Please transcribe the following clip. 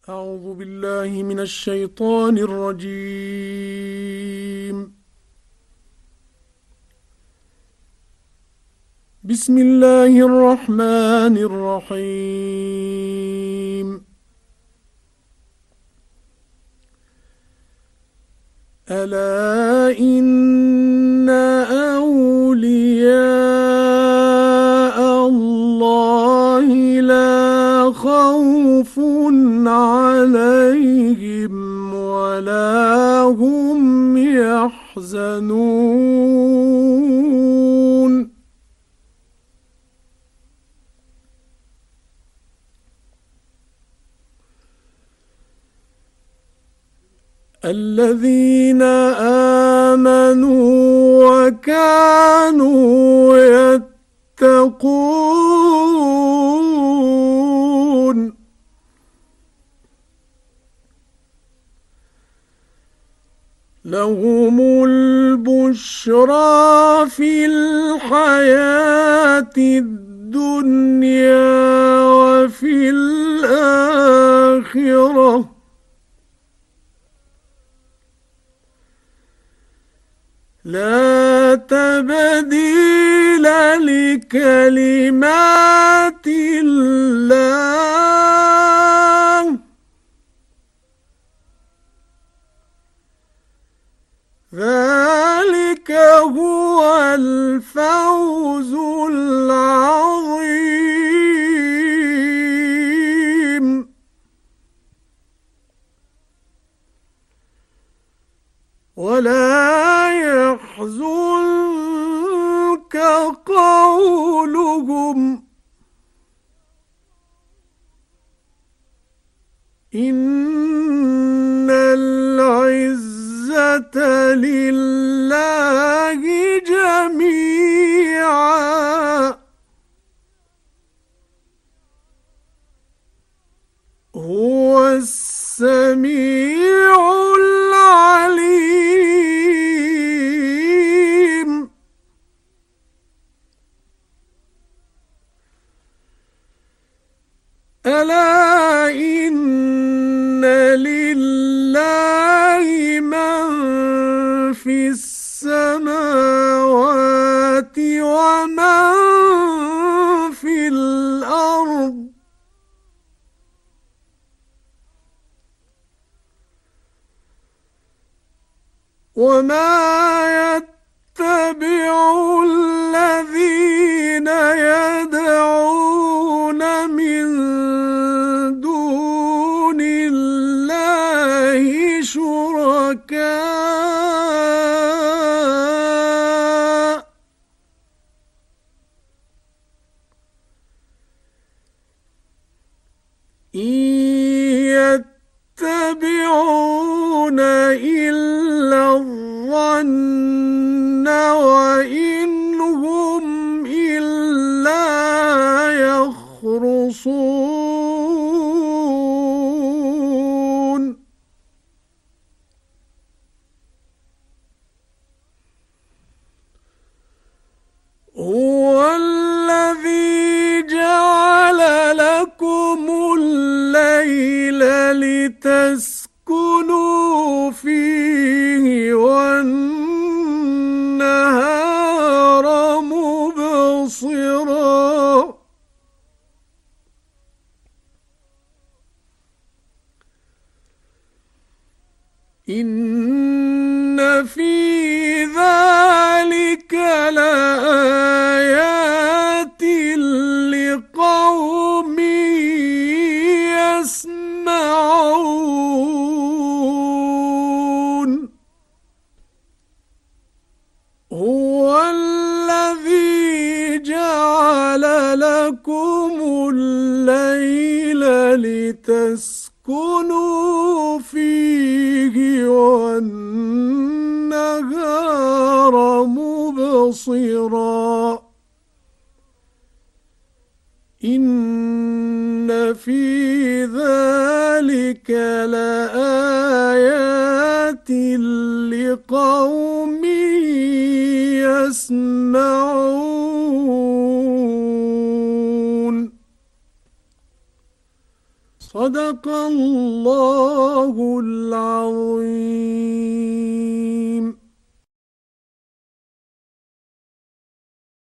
أعوذ بالله من الشيطان الرجيم. بسم الله الرحمن الرحيم. ألا إن أولياء الله لا خوف عليهم ولا هم يحزنون. الذين آمنوا وكانوا يتقون. لهم البشرى في الحياة الدنيا وفي الآخرة. لا تبديل لكلمات الله. ذلك هو الفوز العظيم. ولا يحزنك قولهم. إن العزة لله جميعا. هو السميع العليم. ألا إن لله من في السماوات ومن في الأرض. وما يتبع الذين يدعون من دون الله شركاء إن يتبعون إلا الظن وإن هم إلا يخرصون. هو الذي جعل لكم الليل لتسكنوا فيه والنهار مبصرا. إن في ذلك لآيات لقوم يسمعون. هو الذي جعل لكم الليل لتسكنوا فيه والنهار مبصرا. إن في ذلك لآيات لقوم يسمعون. صدق الله العظيم.